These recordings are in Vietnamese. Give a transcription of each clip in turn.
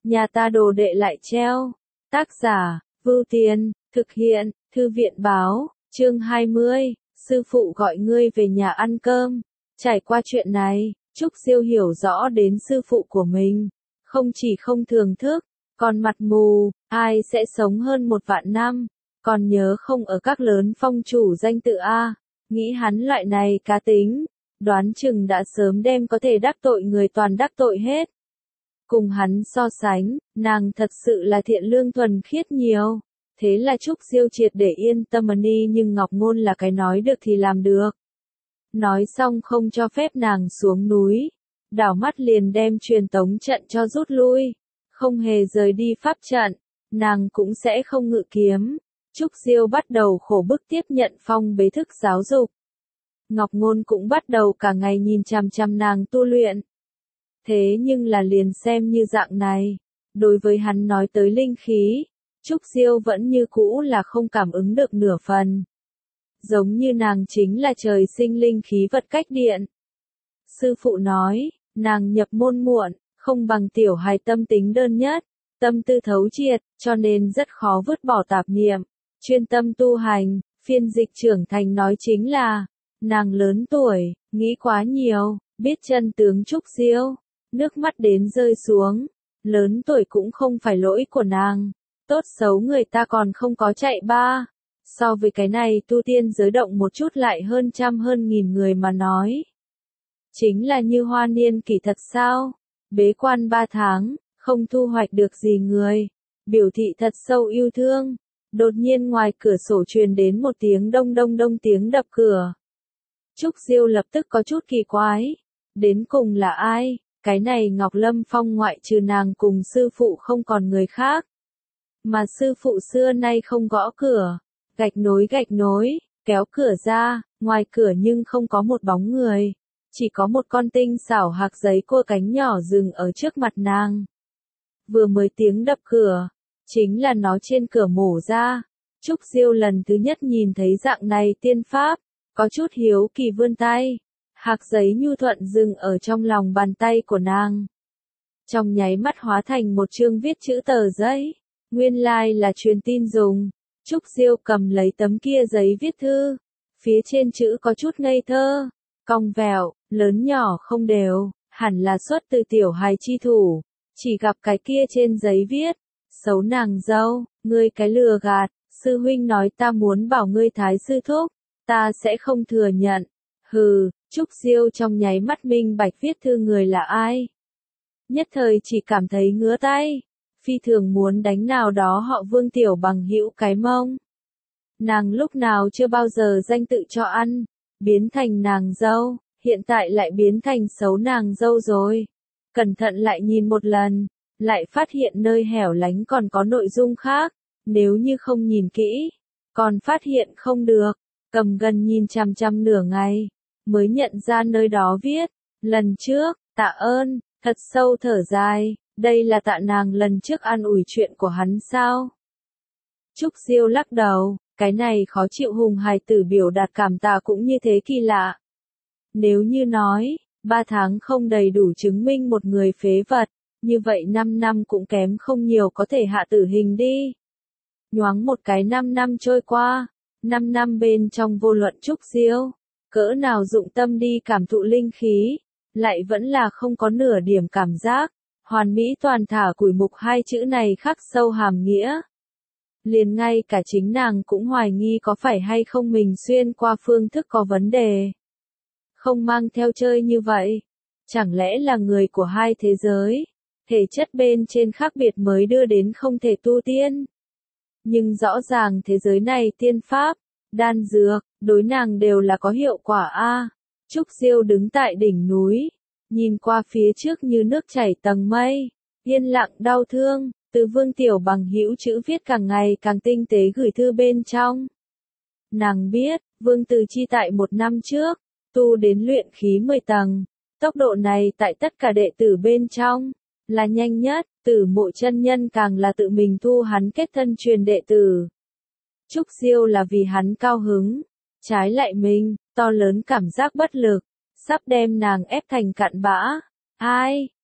nhà ta đồ đệ lại treo. Tác giả, Vưu Tiền, thực hiện, Thư viện báo, chương 20, sư phụ gọi ngươi về nhà ăn cơm. Trải qua chuyện này, Trúc Diêu hiểu rõ đến sư phụ của mình, không chỉ không thưởng thức, còn mặt mù, ai sẽ sống hơn 1.000.000 năm, còn nhớ không ở các lớn phong chủ danh tự a, nghĩ hắn loại này cá tính, đoán chừng đã sớm đem có thể đắc tội người toàn đắc tội hết. Cùng hắn so sánh, nàng thật sự là thiện lương thuần khiết nhiều. Thế là Trúc Diêu triệt để yên tâm đi, nhưng Ngọc Ngôn là cái nói được thì làm được. Nói xong không cho phép nàng xuống núi, đảo mắt liền đem truyền tống trận cho rút lui, không hề rời đi pháp trận, nàng cũng sẽ không ngự kiếm. Trúc Diêu bắt đầu khổ bức tiếp nhận phong bế thức giáo dục. Ngọc Ngôn cũng bắt đầu cả ngày nhìn chằm chằm nàng tu luyện. Thế nhưng là liền xem như dạng này, đối với hắn nói tới linh khí, Trúc Diêu vẫn như cũ là không cảm ứng được nửa phần. Giống như nàng chính là trời sinh linh khí vật cách điện. Sư phụ nói, nàng nhập môn muộn, không bằng tiểu hài tâm tính đơn nhất, tâm tư thấu triệt, cho nên rất khó vứt bỏ tạp niệm, chuyên tâm tu hành. Phiên dịch trưởng thành nói chính là, nàng lớn tuổi, nghĩ quá nhiều, biết chân tướng Trúc Diêu, nước mắt đến rơi xuống, lớn tuổi cũng không phải lỗi của nàng, tốt xấu người ta còn không có chạy ba. So với cái này tu tiên giới động một chút lại hơn trăm hơn nghìn người mà nói. Chính là như hoa niên kỷ thật sao? Bế quan 3 tháng, không thu hoạch được gì người. Biểu thị thật sâu yêu thương. Đột nhiên ngoài cửa sổ truyền đến một tiếng đông đông đông tiếng đập cửa. Trúc Diêu lập tức có chút kỳ quái. Đến cùng là ai? Cái này Ngọc Lâm Phong ngoại trừ nàng cùng sư phụ không còn người khác. Mà sư phụ xưa nay không gõ cửa. Gạch nối, kéo cửa ra, ngoài cửa nhưng không có một bóng người. Chỉ có một con tinh xảo hạc giấy cua cánh nhỏ dừng ở trước mặt nàng. Vừa mới tiếng đập cửa, chính là nó trên cửa mổ ra. Trúc Diêu lần thứ nhất nhìn thấy dạng này tiên pháp, có chút hiếu kỳ vươn tay. Hạc giấy nhu thuận dừng ở trong lòng bàn tay của nàng. Trong nháy mắt hóa thành một chương viết chữ tờ giấy. Nguyên lai là truyền tin dùng. Trúc Diêu cầm lấy tấm kia giấy viết thư. Phía trên chữ có chút ngây thơ, cong vẹo, lớn nhỏ không đều, hẳn là xuất từ tiểu hài chi thủ. Chỉ gặp cái kia trên giấy viết, xấu nàng dâu, ngươi cái lừa gạt, sư huynh nói ta muốn bảo ngươi thái sư thúc, ta sẽ không thừa nhận. Hừ, Trúc Diêu trong nháy mắt minh bạch viết thư người là ai. Nhất thời chỉ cảm thấy ngứa tay. Phi thường muốn đánh nào đó họ Vương tiểu bằng hữu cái mông. Nàng lúc nào chưa bao giờ danh tự cho ăn, biến thành nàng dâu, hiện tại lại biến thành xấu nàng dâu rồi. Cẩn thận lại nhìn một lần, lại phát hiện nơi hẻo lánh còn có nội dung khác, nếu như không nhìn kỹ, còn phát hiện không được, cầm gần nhìn chằm chằm nửa ngày, mới nhận ra nơi đó viết, lần trước, tạ ơn, thật sâu thở dài. Đây là tạ nàng lần trước an ủi chuyện của hắn sao? Trúc Diêu lắc đầu, cái này khó chịu hùng hài tử biểu đạt cảm tạ cũng như thế kỳ lạ. Nếu như nói, 3 tháng không đầy đủ chứng minh một người phế vật, như vậy 5 năm cũng kém không nhiều có thể hạ tử hình đi. Nhoáng một cái 5 năm trôi qua, 5 năm bên trong vô luận Trúc Diêu, cỡ nào dụng tâm đi cảm thụ linh khí, lại vẫn là không có nửa điểm cảm giác. Hoàn mỹ toàn thả củi mục hai chữ này khắc sâu hàm nghĩa. Liền ngay cả chính nàng cũng hoài nghi có phải hay không mình xuyên qua phương thức có vấn đề. Không mang theo chơi như vậy. Chẳng lẽ là người của hai thế giới, thể chất bên trên khác biệt mới đưa đến không thể tu tiên. Nhưng rõ ràng thế giới này tiên pháp, đan dược, đối nàng đều là có hiệu quả a. Trúc Diêu đứng tại đỉnh núi. Nhìn qua phía trước như nước chảy tầng mây, yên lặng đau thương, từ Vương tiểu bằng hữu chữ viết càng ngày càng tinh tế gửi thư bên trong. Nàng biết, Vương Từ Chi tại 1 năm trước, tu đến luyện khí 10 tầng, tốc độ này tại tất cả đệ tử bên trong, là nhanh nhất, Tử Mộ chân nhân càng là tự mình thu hắn kết thân truyền đệ tử. Trúc Diêu là vì hắn cao hứng, trái lại mình, to lớn cảm giác bất lực. Sắp đem nàng ép thành cặn bã. Ai,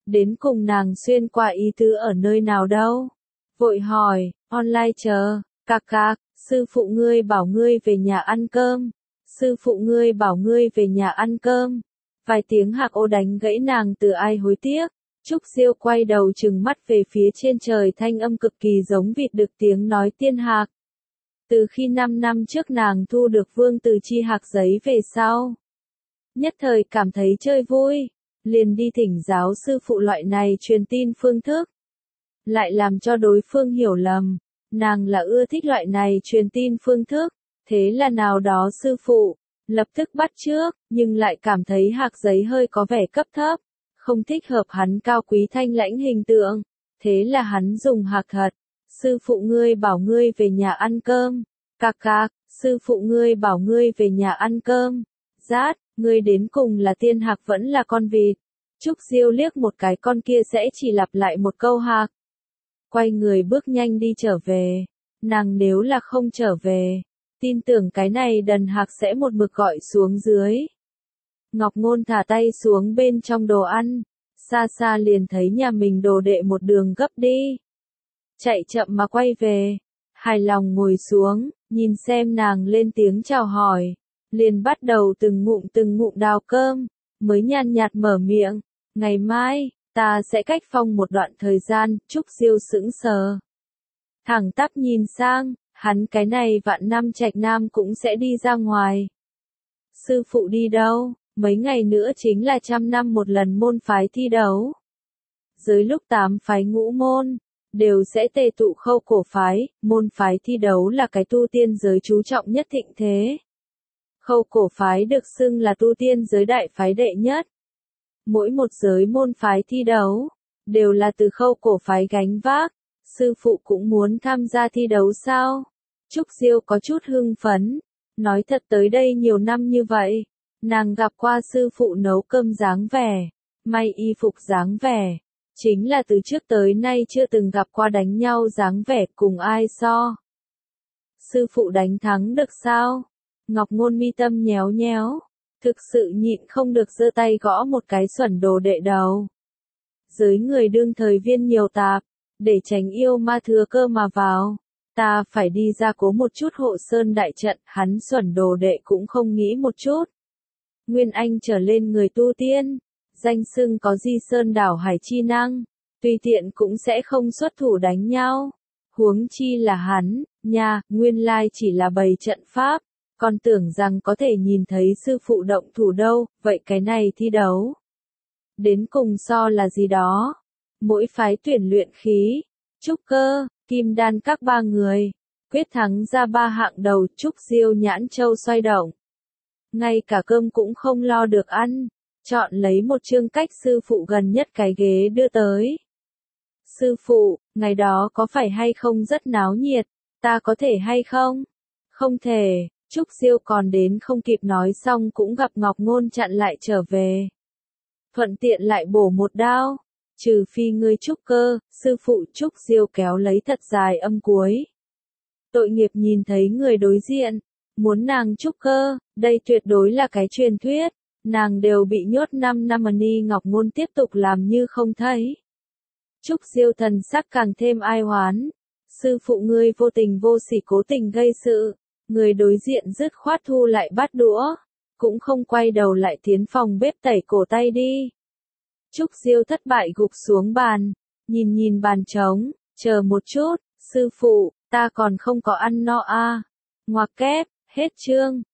Đến cùng nàng xuyên qua ý tứ ở nơi nào đâu? Vội hỏi, online chờ, cạc cạc, sư phụ ngươi bảo ngươi về nhà ăn cơm. Sư phụ ngươi bảo ngươi về nhà ăn cơm. Vài tiếng hạc ô đánh gãy nàng từ ai hối tiếc. Trúc Diêu quay đầu trừng mắt về phía trên trời, thanh âm cực kỳ giống vịt được tiếng nói tiên hạc. Từ khi 5 năm trước nàng thu được Vương Từ Chi hạc giấy về sau, nhất thời cảm thấy chơi vui, liền đi thỉnh giáo sư phụ loại này truyền tin phương thức. Lại làm cho đối phương hiểu lầm, nàng là ưa thích loại này truyền tin phương thức, thế là nào đó sư phụ, lập tức bắt chước, nhưng lại cảm thấy hạc giấy hơi có vẻ cấp thấp, không thích hợp hắn cao quý thanh lãnh hình tượng, thế là hắn dùng hạc thật. Sư phụ ngươi bảo ngươi về nhà ăn cơm, cạc cạc, sư phụ ngươi bảo ngươi về nhà ăn cơm, rát, ngươi đến cùng là tiên hạc vẫn là con vịt. Trúc Diêu liếc một cái con kia sẽ chỉ lặp lại một câu hạc. Quay người bước nhanh đi trở về, nàng nếu là không trở về, tin tưởng cái này đần hạc sẽ một mực gọi xuống dưới. Ngọc Ngôn thả tay xuống bên trong đồ ăn, xa xa liền thấy nhà mình đồ đệ một đường gấp đi. Chạy chậm mà quay về, hài lòng ngồi xuống, nhìn xem nàng lên tiếng chào hỏi, liền bắt đầu từng ngụm đào cơm, mới nhàn nhạt mở miệng, ngày mai, ta sẽ cách phong một đoạn thời gian. Trúc Diêu sững sờ. Thẳng tắp nhìn sang, hắn cái này vạn năm trạch nam cũng sẽ đi ra ngoài. Sư phụ đi đâu? Mấy ngày nữa chính là 100 năm một lần môn phái thi đấu. Dưới lúc 8 phái ngũ môn, đều sẽ tề tụ Khâu Cổ phái, môn phái thi đấu là cái tu tiên giới chú trọng nhất thịnh thế. Khâu Cổ phái được xưng là tu tiên giới đại phái đệ nhất. Mỗi một giới môn phái thi đấu, đều là từ Khâu Cổ phái gánh vác. Sư phụ cũng muốn tham gia thi đấu sao? Trúc Diêu có chút hưng phấn, nói thật tới đây nhiều năm như vậy, nàng gặp qua sư phụ nấu cơm dáng vẻ, may y phục dáng vẻ, chính là từ trước tới nay chưa từng gặp qua đánh nhau dáng vẻ cùng ai so. Sư phụ đánh thắng được sao? Ngọc Ngôn mi tâm nhéo nhéo, thực sự nhịn không được giơ tay gõ một cái xuẩn đồ đệ đầu. Giới người đương thời viên nhiều tạp, để tránh yêu ma thừa cơ mà vào. Ta phải đi ra cố một chút hộ sơn đại trận, hắn xuẩn đồ đệ cũng không nghĩ một chút. Nguyên Anh trở lên người tu tiên, danh xưng có di sơn đảo hải chi năng, tùy tiện cũng sẽ không xuất thủ đánh nhau. Huống chi là hắn, nha, nguyên lai chỉ là bày trận pháp, còn tưởng rằng có thể nhìn thấy sư phụ động thủ đâu, vậy cái này thi đấu. Đến cùng so là gì đó? Mỗi phái tuyển luyện khí, trúc cơ, kim đan các 3 người, quyết thắng ra 3 hạng đầu. Trúc Diêu nhãn châu xoay động. Ngay cả cơm cũng không lo được ăn, chọn lấy một chương cách sư phụ gần nhất cái ghế đưa tới. Sư phụ, ngày đó có phải hay không rất náo nhiệt, ta có thể hay không? Không thể. Trúc Diêu còn đến không kịp nói xong cũng gặp Ngọc Ngôn chặn lại trở về. Thuận tiện lại bổ một đao. Trừ phi ngươi trúc cơ, sư phụ. Trúc Diêu kéo lấy thật dài âm cuối. Tội nghiệp nhìn thấy người đối diện, muốn nàng trúc cơ, đây tuyệt đối là cái truyền thuyết, nàng đều bị nhốt 5 năm ni. Ngọc Ngôn tiếp tục làm như không thấy. Trúc Diêu thần sắc càng thêm ai oán. Sư phụ ngươi vô tình vô sỉ cố tình gây sự, người đối diện dứt khoát thu lại bát đũa, cũng không quay đầu lại tiến phòng bếp tẩy cổ tay đi. Trúc Diêu thất bại gục xuống bàn, nhìn bàn trống, chờ một chút, sư phụ, ta còn không có ăn no à. Ngoặc kép, hết chương.